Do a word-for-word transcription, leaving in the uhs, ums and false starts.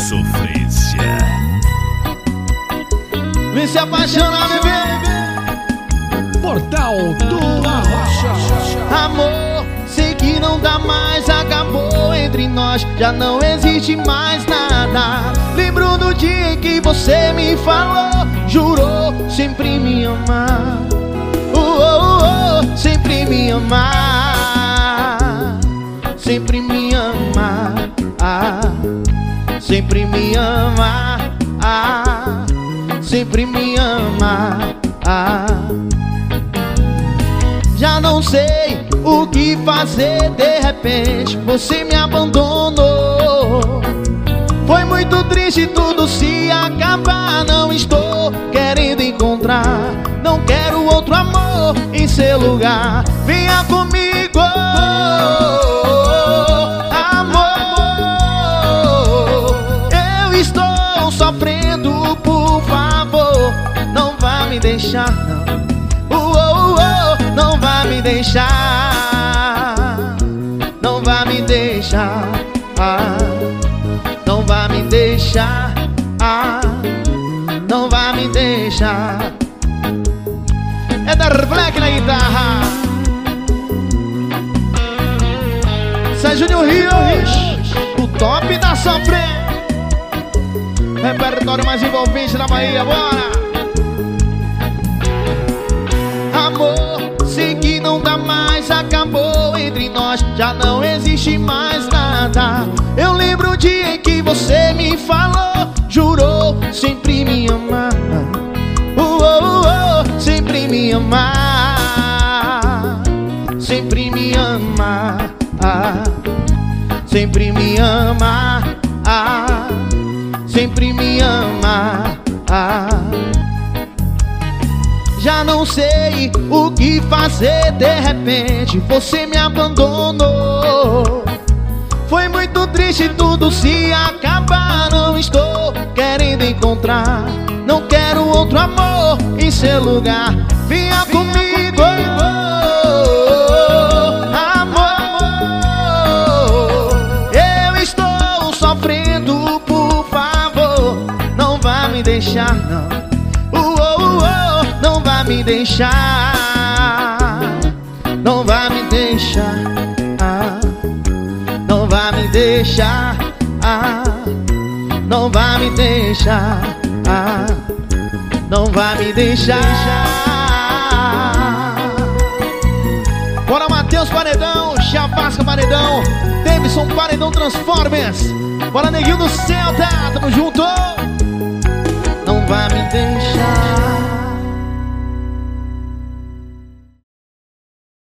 sofrência. Vem se apaixonar, bebê. Portal do Arrocha. Amor, sei que não dá mais, acabou entre nós, já não existe mais nada. Lembro do dia em que você me falou, jurou sempre me amar. Oh, oh, oh, sempre me amar, sempre me amar, ah, sempre me amar, ah, sempre me amar, ah. Já não sei o que fazer, de repente você me abandonou. Foi muito triste tudo se acabar. Não estou querendo encontrar, não quero outro amor em seu lugar. Venha comigo, amor. Eu estou sofrendo, por favor, não vá me deixar, não. Não vá me deixar, não vá me deixar, ah, não vá me deixar, ah, não vá me deixar. É Dar Black na guitarra, Sérgio Rios, o top da sofrência. Repertório mais envolvente da Bahia, bora! Amor, sei que não dá mais, acabou entre nós, já não existe mais nada. Eu lembro o dia em que você me falou, jurou sempre me amar. Oh, oh, oh, sempre me amar, sempre me amar, ah, sempre me amar, ah, sempre me amar, ah. Já não sei o que fazer, de repente você me abandonou. Foi muito triste tudo se acabar. Não estou querendo encontrar, não quero outro amor em seu lugar. Venha comigo, amor. Eu estou sofrendo, por favor, não vá me deixar, não. Não vá me deixar, não vá me deixar, ah, não vá me deixar, ah, não vá me deixar, ah, não vá me deixar. Bora Matheus Paredão, Chavasca Paredão, Davidson Paredão Transformers. Bora Neguinho do Celta, tamo junto. Não vá me deixar.